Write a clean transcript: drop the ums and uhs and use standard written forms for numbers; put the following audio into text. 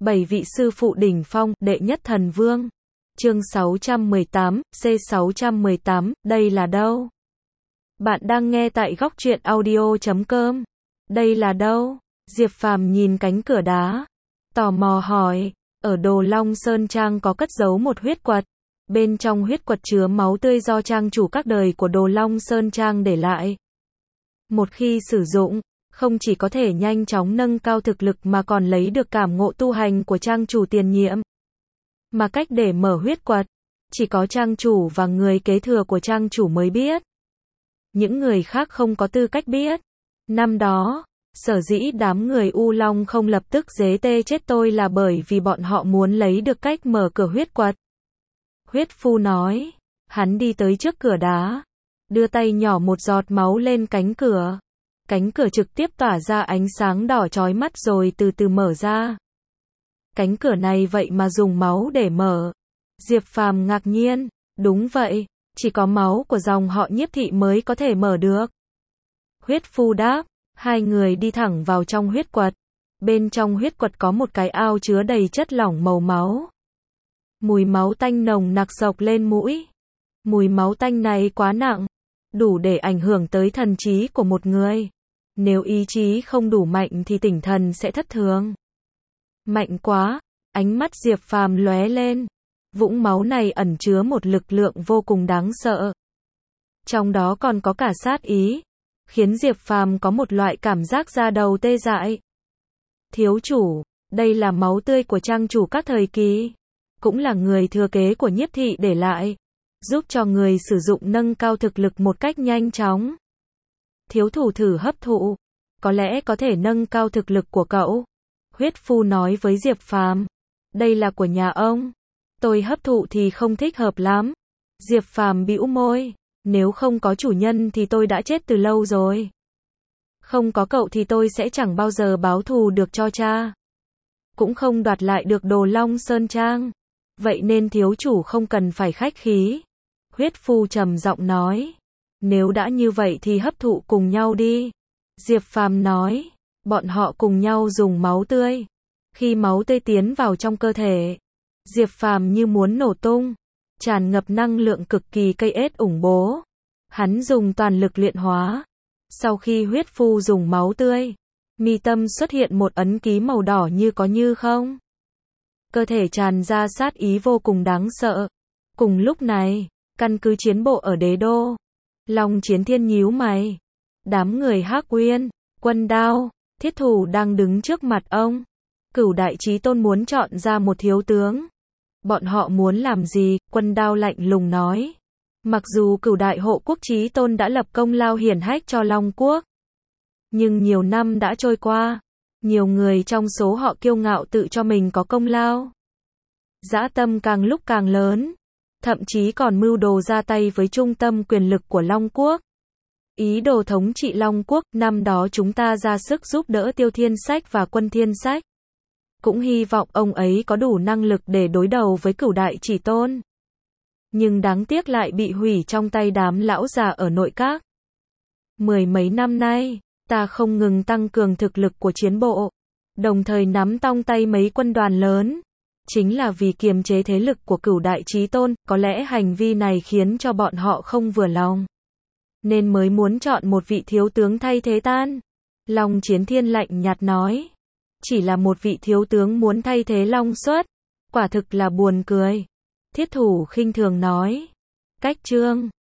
7 vị sư phụ đỉnh phong, đệ nhất thần vương. Chương 618, C618, đây là đâu? Bạn đang nghe tại góc truyện audio.com. Đây là đâu? Diệp Phàm nhìn cánh cửa đá, tò mò hỏi. Ở Đồ Long Sơn Trang có cất giấu một huyết quật. Bên trong huyết quật chứa máu tươi do trang chủ các đời của Đồ Long Sơn Trang để lại. Một khi sử dụng, không chỉ có thể nhanh chóng nâng cao thực lực mà còn lấy được cảm ngộ tu hành của trang chủ tiền nhiệm. Mà cách để mở huyết quật, chỉ có trang chủ và người kế thừa của trang chủ mới biết. Những người khác không có tư cách biết. Năm đó, sở dĩ đám người U Long không lập tức giết chết tôi là bởi vì bọn họ muốn lấy được cách mở cửa huyết quật. Huyết Phu nói, hắn đi tới trước cửa đá, đưa tay nhỏ một giọt máu lên cánh cửa. Cánh cửa trực tiếp tỏa ra ánh sáng đỏ chói mắt rồi từ từ mở ra. Cánh cửa này vậy mà dùng máu để mở. Diệp Phàm ngạc nhiên, đúng vậy, chỉ có máu của dòng họ Nhiếp thị mới có thể mở được. Huyết Phu đáp, hai người đi thẳng vào trong huyết quật. Bên trong huyết quật có một cái ao chứa đầy chất lỏng màu máu. Mùi máu tanh nồng nặc xộc lên mũi. Mùi máu tanh này quá nặng, đủ để ảnh hưởng tới thần trí của một người. Nếu ý chí không đủ mạnh thì tỉnh thần sẽ thất thường. Mạnh quá, ánh mắt Diệp Phàm lóe lên. Vũng máu này ẩn chứa một lực lượng vô cùng đáng sợ. Trong đó còn có cả sát ý, khiến Diệp Phàm có một loại cảm giác da đầu tê dại. Thiếu chủ, đây là máu tươi của trang chủ các thời kỳ, cũng là người thừa kế của Nhiếp thị để lại, giúp cho người sử dụng nâng cao thực lực một cách nhanh chóng. Thiếu thủ thử hấp thụ, có lẽ có thể nâng cao thực lực của cậu. Huyết Phu nói với Diệp Phàm, đây là của nhà ông, tôi hấp thụ thì không thích hợp lắm. Diệp Phàm bĩu môi, nếu không có chủ nhân thì tôi đã chết từ lâu rồi. Không có cậu thì tôi sẽ chẳng bao giờ báo thù được cho cha, cũng không đoạt lại được Đồ Long Sơn Trang. Vậy nên thiếu chủ không cần phải khách khí. Huyết Phu trầm giọng nói, nếu đã như vậy thì hấp thụ cùng nhau đi. Diệp Phàm nói, bọn họ cùng nhau dùng máu tươi. Khi máu tươi tiến vào trong cơ thể, Diệp Phàm như muốn nổ tung, tràn ngập năng lượng cực kỳ cây ết ủng bố. Hắn dùng toàn lực luyện hóa. Sau khi Huyết Phu dùng máu tươi, mi tâm xuất hiện một ấn ký màu đỏ như có như không. Cơ thể tràn ra sát ý vô cùng đáng sợ. Cùng lúc này, căn cứ chiến bộ ở Đế Đô, Long Chiến Thiên nhíu mày. Đám người Hắc Uyên, Quân Đao, Thiết Thủ đang đứng trước mặt ông. Cửu Đại Chí Tôn muốn chọn ra một thiếu tướng. Bọn họ muốn làm gì? Quân Đao lạnh lùng nói. Mặc dù Cửu Đại Hộ Quốc Chí Tôn đã lập công lao hiển hách cho Long Quốc, nhưng nhiều năm đã trôi qua, nhiều người trong số họ kiêu ngạo tự cho mình có công lao. Dã tâm càng lúc càng lớn, thậm chí còn mưu đồ ra tay với trung tâm quyền lực của Long Quốc. Ý đồ thống trị Long Quốc, năm đó chúng ta ra sức giúp đỡ Tiêu Thiên Sách và Quân Thiên Sách. Cũng hy vọng ông ấy có đủ năng lực để đối đầu với Cửu Đại Chỉ Tôn. Nhưng đáng tiếc lại bị hủy trong tay đám lão già ở nội các. Mười mấy năm nay, ta không ngừng tăng cường thực lực của chiến bộ, đồng thời nắm trong tay mấy quân đoàn lớn. Chính là vì kiềm chế thế lực của Cửu Đại Chí Tôn, có lẽ hành vi này khiến cho bọn họ không vừa lòng, nên mới muốn chọn một vị thiếu tướng thay thế tan. Long Chiến Thiên lạnh nhạt nói, chỉ là một vị thiếu tướng muốn thay thế Long Xuất, quả thực là buồn cười. Thiết Thủ khinh thường nói, cách chương